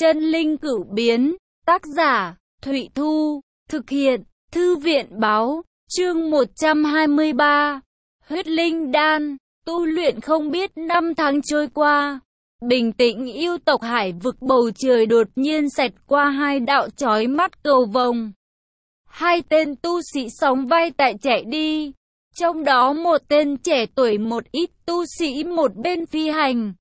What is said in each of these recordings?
Chân linh cửu biến, tác giả, Thụy Thu, thực hiện, Thư viện Báo, chương 123, huyết linh đan, tu luyện không biết năm tháng trôi qua. Bình tĩnh yêu tộc hải vực, bầu trời đột nhiên xẹt qua hai đạo chói mắt cầu vồng. Hai tên tu sĩ sóng vai tại chạy đi, trong đó một tên trẻ tuổi một ít tu sĩ một bên phi hành.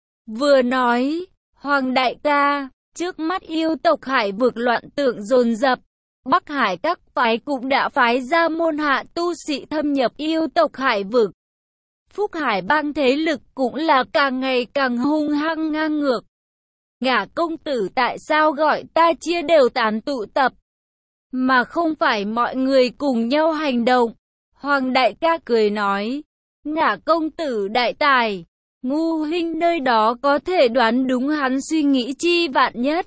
Vừa nói, Hoàng đại ca, trước mắt yêu tộc hải vực loạn tượng dồn dập, Bắc Hải các phái cũng đã phái ra môn hạ tu sĩ thâm nhập yêu tộc hải vực. Phúc Hải bang thế lực cũng là càng ngày càng hung hăng ngang ngược. Ngả công tử tại sao gọi ta chia đều tán tụ tập, mà không phải mọi người cùng nhau hành động? Hoàng đại ca cười nói, Ngả công tử đại tài, Ngu huynh nơi đó có thể đoán đúng hắn suy nghĩ chi vạn nhất.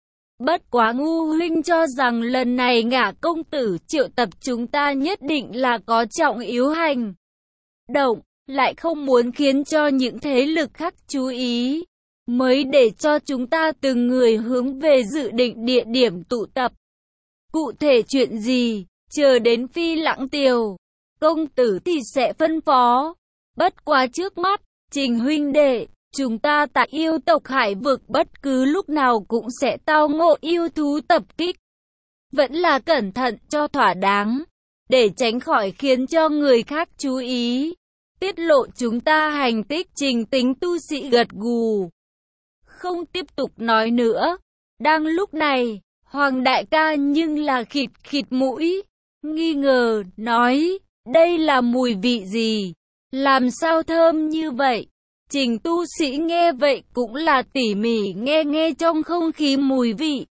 Bất quá Ngu huynh cho rằng lần này Ngả công tử triệu tập chúng ta nhất định là có trọng yếu hành động, lại không muốn khiến cho những thế lực khác chú ý, mới để cho chúng ta từng người hướng về dự định địa điểm tụ tập. Cụ thể chuyện gì, chờ đến Phi Lãng Tiều công tử thì sẽ phân phó. Bất quá trước mắt, Trình huynh đệ, chúng ta tại yêu tộc hải vực bất cứ lúc nào cũng sẽ tao ngộ yêu thú tập kích. Vẫn là cẩn thận cho thỏa đáng, để tránh khỏi khiến cho người khác chú ý, tiết lộ chúng ta hành tích. Trình tính tu sĩ gật gù, không tiếp tục nói nữa. Đang lúc này, Hoàng đại ca nhưng là khịt khịt mũi, nghi ngờ, nói, đây là mùi vị gì? Làm sao thơm như vậy? Trình tu sĩ nghe vậy cũng là tỉ mỉ nghe trong không khí mùi vị.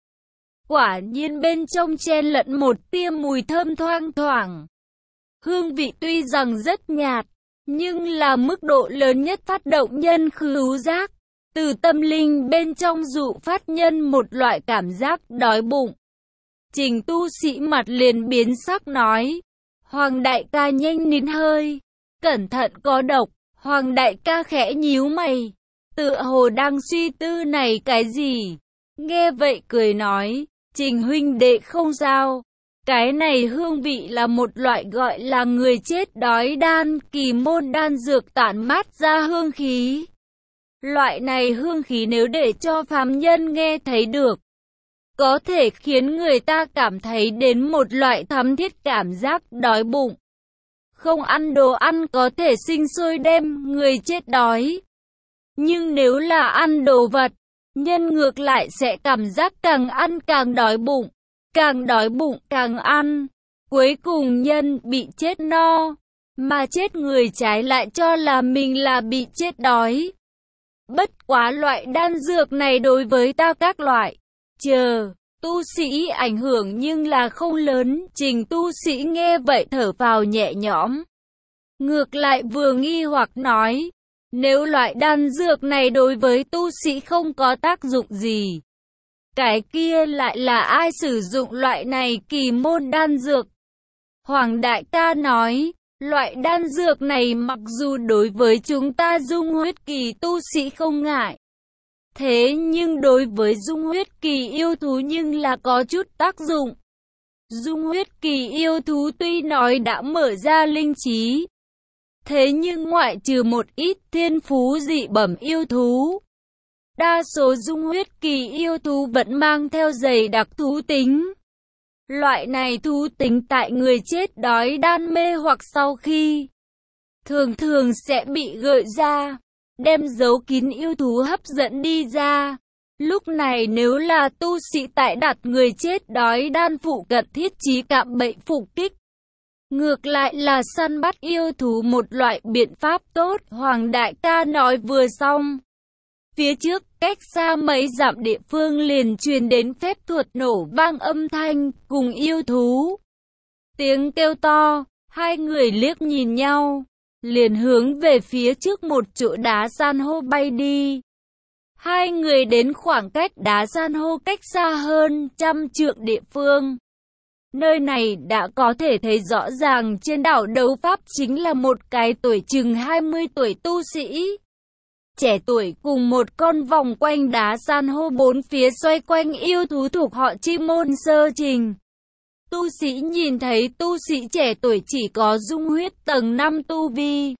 Quả nhiên bên trong chen lẫn một tia mùi thơm thoang thoảng. Hương vị tuy rằng rất nhạt, nhưng là mức độ lớn nhất phát động nhân khứu giác. Từ tâm linh bên trong dụ phát nhân một loại cảm giác đói bụng. Trình tu sĩ mặt liền biến sắc nói, Hoàng đại ca nhanh nín hơi, cẩn thận có độc. Hoàng đại ca khẽ nhíu mày, tựa hồ đang suy tư này cái gì. Nghe vậy cười nói, Trình huynh đệ không sao, cái này hương vị là một loại gọi là người chết đói đan, kỳ môn đan dược tản mát ra hương khí. Loại này hương khí nếu để cho phàm nhân nghe thấy được, có thể khiến người ta cảm thấy đến một loại thấm thiết cảm giác đói bụng. Không ăn đồ ăn có thể sinh sôi đem người chết đói. Nhưng nếu là ăn đồ vật, nhân ngược lại sẽ cảm giác càng ăn càng đói bụng càng ăn. Cuối cùng nhân bị chết no, mà chết người trái lại cho là mình là bị chết đói. Bất quá loại đan dược này đối với ta các loại tu sĩ ảnh hưởng nhưng là không lớn. Trình tu sĩ nghe vậy thở phào nhẹ nhõm. Ngược lại vừa nghi hoặc nói, nếu loại đan dược này đối với tu sĩ không có tác dụng gì, cái kia lại là ai sử dụng loại này kỳ môn đan dược? Hoàng đại ca nói, loại đan dược này mặc dù đối với chúng ta dung huyết kỳ tu sĩ không ngại, thế nhưng đối với dung huyết kỳ yêu thú nhưng là có chút tác dụng. Dung huyết kỳ yêu thú tuy nói đã mở ra linh trí, thế nhưng ngoại trừ một ít thiên phú dị bẩm yêu thú, đa số dung huyết kỳ yêu thú vẫn mang theo dày đặc thú tính. Loại này thú tính tại người chết đói đan mê hoặc sau khi thường thường sẽ bị gợi ra, đem giấu kín yêu thú hấp dẫn đi ra. Lúc này nếu là tu sĩ tại đặt người chết đói đan phụ cận thiết trí cạm bẫy phục kích, ngược lại là săn bắt yêu thú một loại biện pháp tốt. Hoàng đại ca nói vừa xong, phía trước cách xa mấy dặm địa phương liền truyền đến phép thuật nổ vang âm thanh cùng yêu thú tiếng kêu to. Hai người liếc nhìn nhau, liền hướng về phía trước một chỗ đá san hô bay đi. Hai người đến khoảng cách đá san hô cách xa hơn 100 trượng địa phương. Nơi này đã có thể thấy rõ ràng trên đảo đấu pháp chính là một cái tuổi chừng 20 tuổi tu sĩ. trẻ tuổi cùng một con vòng quanh đá san hô bốn phía xoay quanh yêu thú thuộc họ chim môn sơ trình. Tu sĩ nhìn thấy tu sĩ trẻ tuổi chỉ có dung huyết tầng 5 tu vi,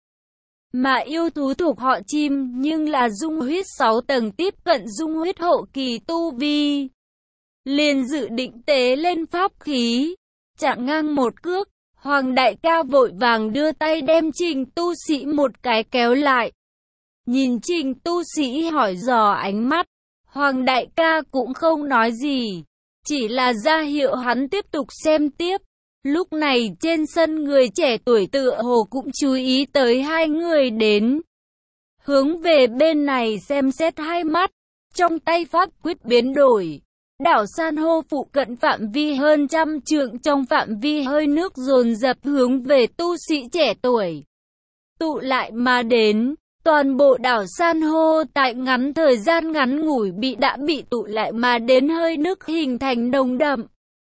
mà yêu thú thuộc họ chim nhưng là dung huyết 6 tầng tiếp cận dung huyết hậu kỳ tu vi. Liền dự định tế lên pháp khí, chặn ngang một cước, Hoàng đại ca vội vàng đưa tay đem Trình tu sĩ một cái kéo lại. Nhìn Trình tu sĩ hỏi dò ánh mắt, Hoàng đại ca cũng không nói gì, chỉ là ra hiệu hắn tiếp tục xem tiếp. Lúc này trên sân người trẻ tuổi tựa hồ cũng chú ý tới hai người đến. Hướng về bên này xem xét hai mắt, trong tay pháp quyết biến đổi. Đảo san hô phụ cận phạm vi hơn 100 trượng trong phạm vi hơi nước dồn dập hướng về tu sĩ trẻ tuổi tụ lại mà đến. Toàn bộ đảo san hô tại ngắn thời gian ngắn ngủi đã bị tụ lại mà đến hơi nước hình thành nồng đậm.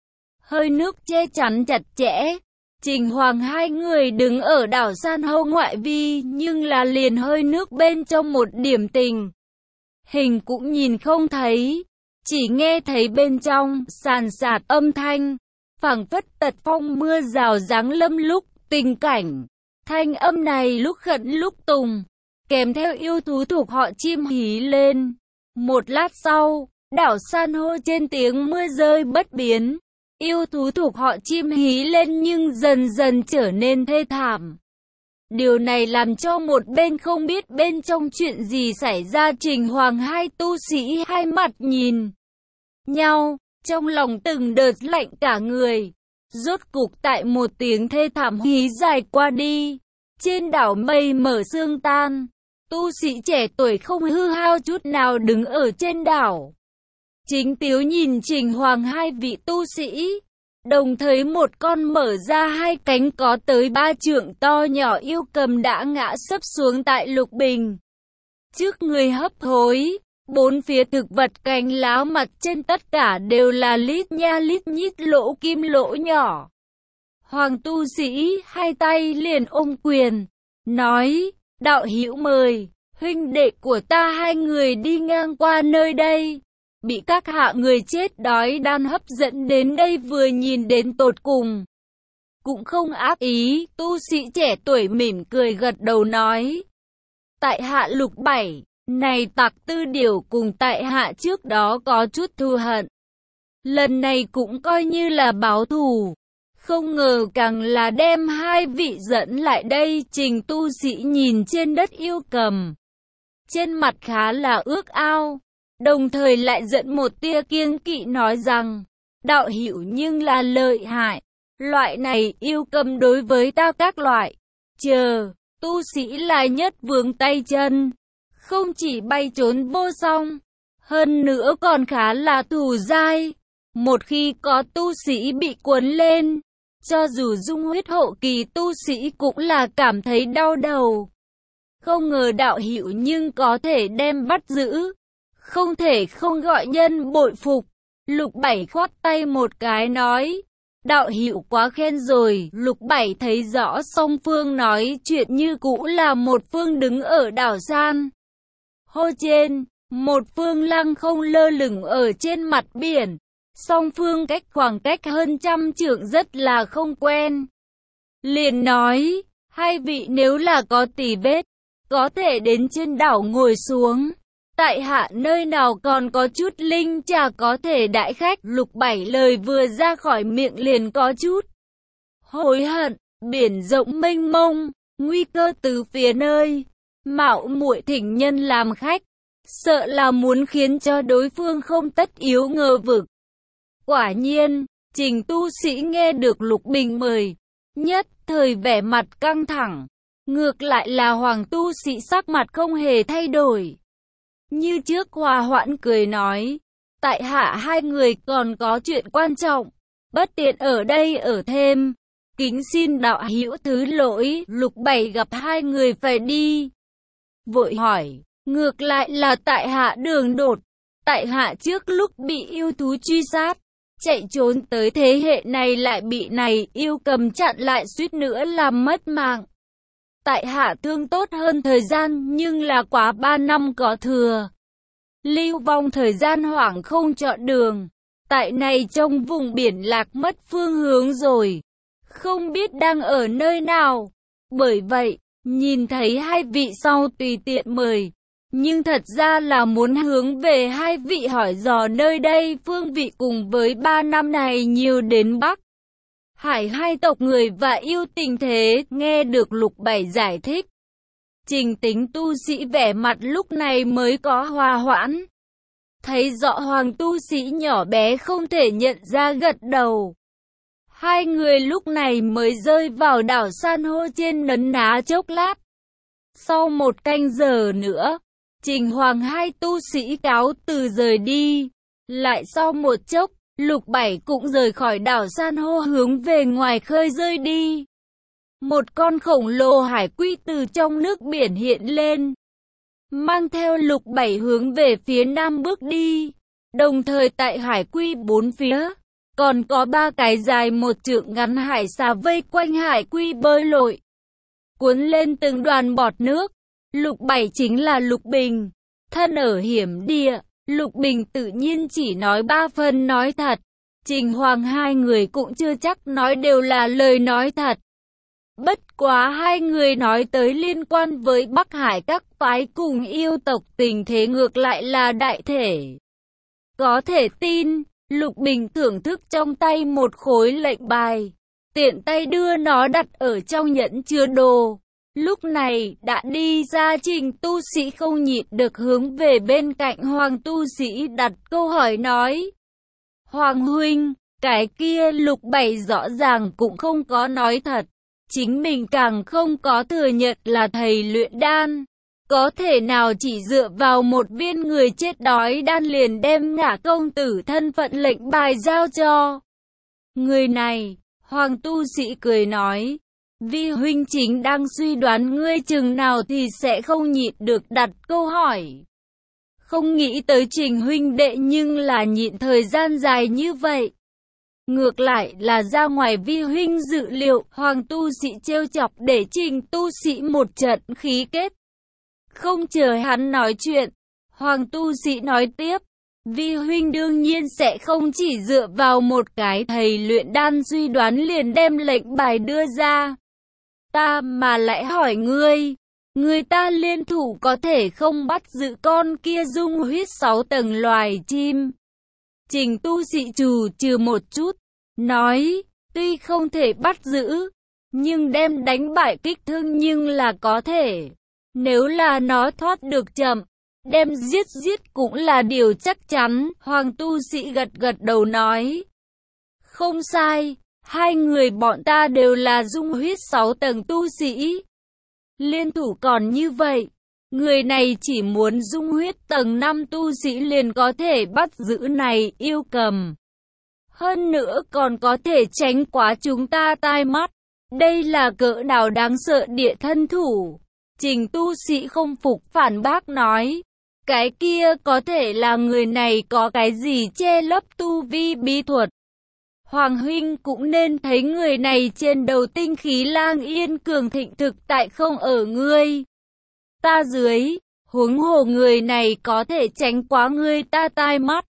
Hơi nước che chắn chặt chẽ. Trình Hoàng hai người đứng ở đảo san hô ngoại vi nhưng là liền hơi nước bên trong một điểm tình hình cũng nhìn không thấy. Chỉ nghe thấy bên trong sàn sạt âm thanh, phảng phất tật phong mưa rào giáng lâm lúc tình cảnh. Thanh âm này lúc khẩn lúc tùng, kèm theo yêu thú thuộc họ chim hí lên. Một lát sau, đảo san hô trên tiếng mưa rơi bất biến. Yêu thú thuộc họ chim hí lên nhưng dần dần trở nên thê thảm. Điều này làm cho một bên không biết bên trong chuyện gì xảy ra. Trình Hoàng hai tu sĩ hai mặt nhìn nhau, trong lòng từng đợt lạnh cả người. Rốt cục tại một tiếng thê thảm hí dài qua đi, trên đảo mây mở sương tan, tu sĩ trẻ tuổi không hư hao chút nào đứng ở trên đảo. Chính Tiếu nhìn Trình Hoàng hai vị tu sĩ, đồng thời một con mở ra hai cánh có tới 3 trượng to nhỏ yêu cầm đã ngã sấp xuống tại lục bình. Trước người hấp hối, bốn phía thực vật cành lá mặt trên tất cả đều là lít nha lít nhít lỗ kim lỗ nhỏ. Hoàng tu sĩ hai tay liền ôm quyền, nói, đạo hữu mời, huynh đệ của ta hai người đi ngang qua nơi đây. Bị các hạ người chết đói đan hấp dẫn đến đây vừa nhìn đến tột cùng. Cũng không ác ý, tu sĩ trẻ tuổi mỉm cười gật đầu nói. Tại hạ Lục Bảy, này Tặc Tư Điểu cùng tại hạ trước đó có chút thù hận. Lần này cũng coi như là báo thù. Không ngờ càng là đem hai vị dẫn lại đây. Trình tu sĩ nhìn trên đất yêu cầm, trên mặt khá là ước ao, đồng thời lại dẫn một tia kiêng kỵ nói rằng, đạo hữu nhưng là lợi hại, loại này yêu cầm đối với ta các loại, tu sĩ là nhất vướng tay chân, không chỉ bay trốn vô song, hơn nữa còn khá là thù dai. Một khi có tu sĩ bị cuốn lên, cho dù dung huyết hậu kỳ tu sĩ cũng là cảm thấy đau đầu. Không ngờ đạo hữu nhưng có thể đem bắt giữ, không thể không gọi nhân bội phục. Lục Bảy khoát tay một cái nói, đạo hữu quá khen rồi. Lục Bảy thấy rõ song phương nói chuyện như cũ là một phương đứng ở đảo san hô trên, một phương lăng không lơ lửng ở trên mặt biển. Song phương khoảng cách hơn 100 trượng rất là không quen. Liền nói, hai vị nếu là có tì vết, có thể đến trên đảo ngồi xuống. Tại hạ nơi nào còn có chút linh trà có thể đãi khách. Lục Bảy lời vừa ra khỏi miệng liền có chút hối hận. Biển rộng mênh mông, nguy cơ từ phía nơi mạo muội thỉnh nhân làm khách, sợ là muốn khiến cho đối phương không tất yếu ngờ vực. Quả nhiên, Trình tu sĩ nghe được Lục Bình mời, nhất thời vẻ mặt căng thẳng. Ngược lại là Hoàng tu sĩ sắc mặt không hề thay đổi, như trước hòa hoãn cười nói, tại hạ hai người còn có chuyện quan trọng, bất tiện ở đây ở thêm, kính xin đạo hữu thứ lỗi. Lục Bảy gặp hai người phải đi, vội hỏi, ngược lại là tại hạ đường đột, tại hạ trước lúc bị yêu thú truy sát, chạy trốn tới thế hệ này lại bị này yêu cầm chặn lại suýt nữa làm mất mạng. tại hạ thương tốt hơn thời gian nhưng là quá 3 năm có thừa. Lưu vong thời gian hoảng không chọn đường. Tại này trong vùng biển lạc mất phương hướng rồi. Không biết đang ở nơi nào. Bởi vậy, nhìn thấy hai vị sau tùy tiện mời. Nhưng thật ra là muốn hướng về hai vị hỏi dò nơi đây phương vị cùng với 3 năm này nhiều đến Bắc Hải hai tộc người và yêu tình thế, nghe được Lục Bảy giải thích. Trình Tính tu sĩ vẻ mặt lúc này mới có hòa hoãn. Thấy rõ Hoàng tu sĩ nhỏ bé không thể nhận ra gật đầu. Hai người lúc này mới rơi vào đảo san hô trên nấn ná chốc lát. Sau 1 canh giờ nữa, Trình Hoàng hai tu sĩ cáo từ rời đi. Lại sau một chốc, Lục Bảy cũng rời khỏi đảo san hô hướng về ngoài khơi rơi đi. Một con khổng lồ hải quy từ trong nước biển hiện lên, mang theo Lục Bảy hướng về phía nam bước đi. Đồng thời tại hải quy 4 phía, còn có 3 cái dài 1 trượng ngắn hải xà vây quanh hải quy bơi lội, cuốn lên từng đoàn bọt nước. Lục Bảy chính là Lục Bình, thân ở hiểm địa. Lục Bình tự nhiên chỉ nói 3 phần nói thật. Trình Hoàng hai người cũng chưa chắc nói đều là lời nói thật. Bất quá hai người nói tới liên quan với Bắc Hải các phái cùng yêu tộc tình thế ngược lại là đại thể. Có thể tin, Lục Bình thưởng thức trong tay một khối lệnh bài, tiện tay đưa nó đặt ở trong nhẫn chứa đồ. Lúc này đã đi ra, Trình tu sĩ không nhịn được hướng về bên cạnh Hoàng tu sĩ đặt câu hỏi nói. Hoàng huynh, cái kia Lục Bảy rõ ràng cũng không có nói thật. Chính mình càng không có thừa nhận là thầy luyện đan. Có thể nào chỉ dựa vào một viên người chết đói đan liền đem Ngả công tử thân phận lệnh bài giao cho người này? Hoàng tu sĩ cười nói. Vi huynh chính đang suy đoán ngươi chừng nào thì sẽ không nhịn được đặt câu hỏi. Không nghĩ tới Trình huynh đệ nhưng là nhịn thời gian dài như vậy. Ngược lại là ra ngoài vi huynh dự liệu. Hoàng tu sĩ trêu chọc để Trình tu sĩ một trận khí kết. Không chờ hắn nói chuyện, Hoàng tu sĩ nói tiếp. Vi huynh đương nhiên sẽ không chỉ dựa vào một cái thầy luyện đan suy đoán liền đem lệnh bài đưa ra. Ta mà lại hỏi ngươi, người ta liên thủ có thể không bắt giữ con kia dung huyết 6 tầng loài chim? Trình tu sĩ trù trừ một chút, nói, tuy không thể bắt giữ, nhưng đem đánh bại kích thương nhưng là có thể. Nếu là nó thoát được chậm, đem giết cũng là điều chắc chắn. Hoàng tu sĩ gật gật đầu nói. Không sai, hai người bọn ta đều là dung huyết 6 tầng tu sĩ. Liên thủ còn như vậy, người này chỉ muốn dung huyết tầng 5 tu sĩ liền có thể bắt giữ này yêu cầm. Hơn nữa còn có thể tránh quá chúng ta tai mắt. Đây là cỡ nào đáng sợ địa thân thủ. Trình tu sĩ không phục phản bác nói. Cái kia có thể là người này có cái gì che lấp tu vi bí thuật. Hoàng huynh cũng nên thấy người này trên đầu tinh khí lang yên cường thịnh thực tại không ở ngươi ta dưới. Huống hồ người này có thể tránh quá ngươi ta tai mắt.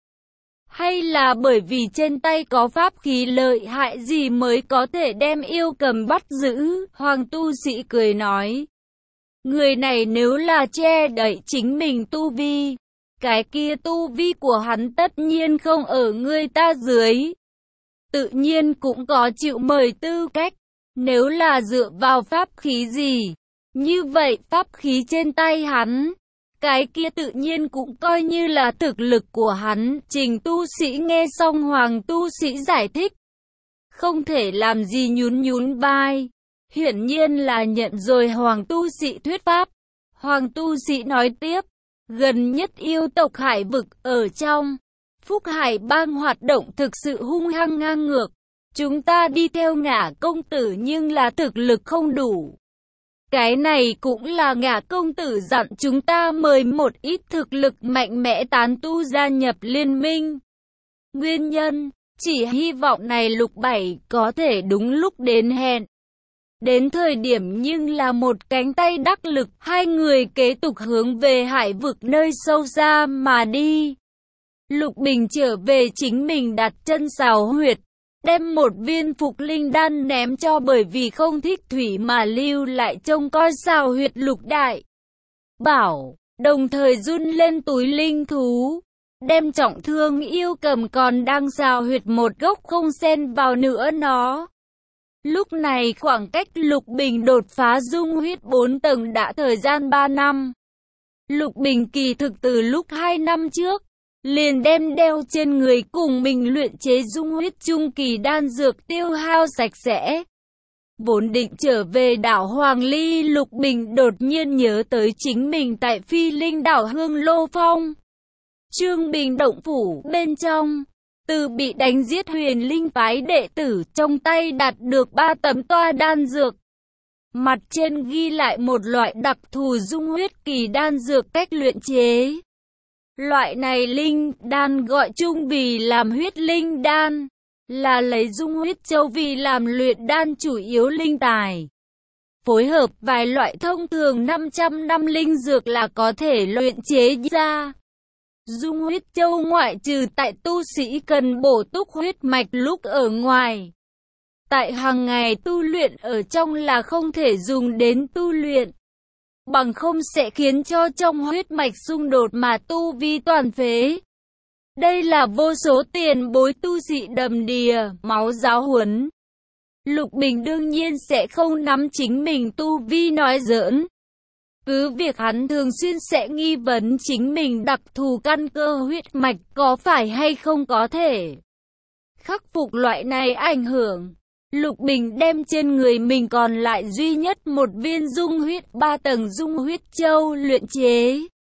Hay là bởi vì trên tay có pháp khí lợi hại gì mới có thể đem yêu cầm bắt giữ? Hoàng tu sĩ cười nói. Người này nếu là che đậy chính mình tu vi, cái kia tu vi của hắn tất nhiên không ở ngươi ta dưới. Tự nhiên cũng có chịu mời tư cách. Nếu là dựa vào pháp khí gì, như vậy pháp khí trên tay hắn, cái kia tự nhiên cũng coi như là thực lực của hắn. Trình tu sĩ nghe xong Hoàng tu sĩ giải thích, không thể làm gì nhún vai. Hiển nhiên là nhận rồi Hoàng tu sĩ thuyết pháp. Hoàng tu sĩ nói tiếp, gần nhất yêu tộc hải vực ở trong Phúc Hải bang hoạt động thực sự hung hăng ngang ngược. Chúng ta đi theo Ngả công tử nhưng là thực lực không đủ. Cái này cũng là Ngả công tử dặn chúng ta mời một ít thực lực mạnh mẽ tán tu gia nhập liên minh. Nguyên nhân, chỉ hy vọng này Lục Bảy có thể đúng lúc đến hẹn. Đến thời điểm nhưng là một cánh tay đắc lực, hai người kế tục hướng về hải vực nơi sâu xa mà đi. Lục Bình trở về chính mình đặt chân xào huyệt, đem một viên phục linh đan ném cho bởi vì không thích thủy mà lưu lại trông coi xào huyệt Lục Đại Bảo, đồng thời run lên túi linh thú, đem trọng thương yêu cầm còn đang xào huyệt một gốc không xen vào nữa nó. Lúc này khoảng cách Lục Bình đột phá dung huyết 4 tầng đã thời gian 3 năm. Lục Bình kỳ thực từ lúc 2 năm trước, liền đem đeo trên người cùng mình luyện chế dung huyết trung kỳ đan dược tiêu hao sạch sẽ. Vốn định trở về đảo Hoàng Ly, Lục Bình đột nhiên nhớ tới chính mình tại Phi Linh đảo Hương Lô Phong, Trương Bình động phủ bên trong, từ bị đánh giết Huyền Linh phái đệ tử trong tay đạt được 3 tấm toa đan dược. Mặt trên ghi lại một loại đặc thù dung huyết kỳ đan dược cách luyện chế. Loại này linh đan gọi chung vì làm huyết linh đan, là lấy dung huyết châu vì làm luyện đan chủ yếu linh tài. Phối hợp vài loại thông thường 500 năm linh dược là có thể luyện chế ra. Dung huyết châu ngoại trừ tại tu sĩ cần bổ túc huyết mạch lúc ở ngoài, tại hàng ngày tu luyện ở trong là không thể dùng đến tu luyện, bằng không sẽ khiến cho trong huyết mạch xung đột mà tu vi toàn phế. Đây là vô số tiền bối tu sĩ đầm đìa, máu giáo huấn. Lục Bình đương nhiên sẽ không nắm chính mình tu vi nói giỡn. Cứ việc hắn thường xuyên sẽ nghi vấn chính mình đặc thù căn cơ huyết mạch có phải hay không có thể khắc phục loại này ảnh hưởng. Lục Bình đem trên người mình còn lại duy nhất một viên dung huyết 3 tầng dung huyết châu luyện chế.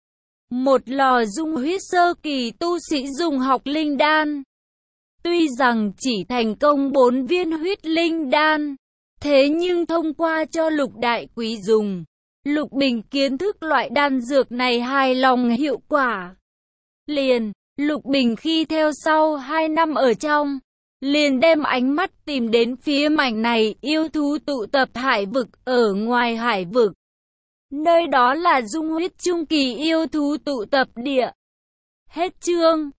Một lò dung huyết sơ kỳ tu sĩ dùng học linh đan. Tuy rằng chỉ thành công 4 viên huyết linh đan, thế nhưng thông qua cho Lục Đại Quý dùng, Lục Bình kiến thức loại đan dược này hài lòng hiệu quả. Liền, Lục Bình khi theo sau 2 năm ở trong, liền đem ánh mắt tìm đến phía mảnh này yêu thú tụ tập hải vực ở ngoài hải vực. Nơi đó là dung huyết trung kỳ yêu thú tụ tập địa. Hết chương.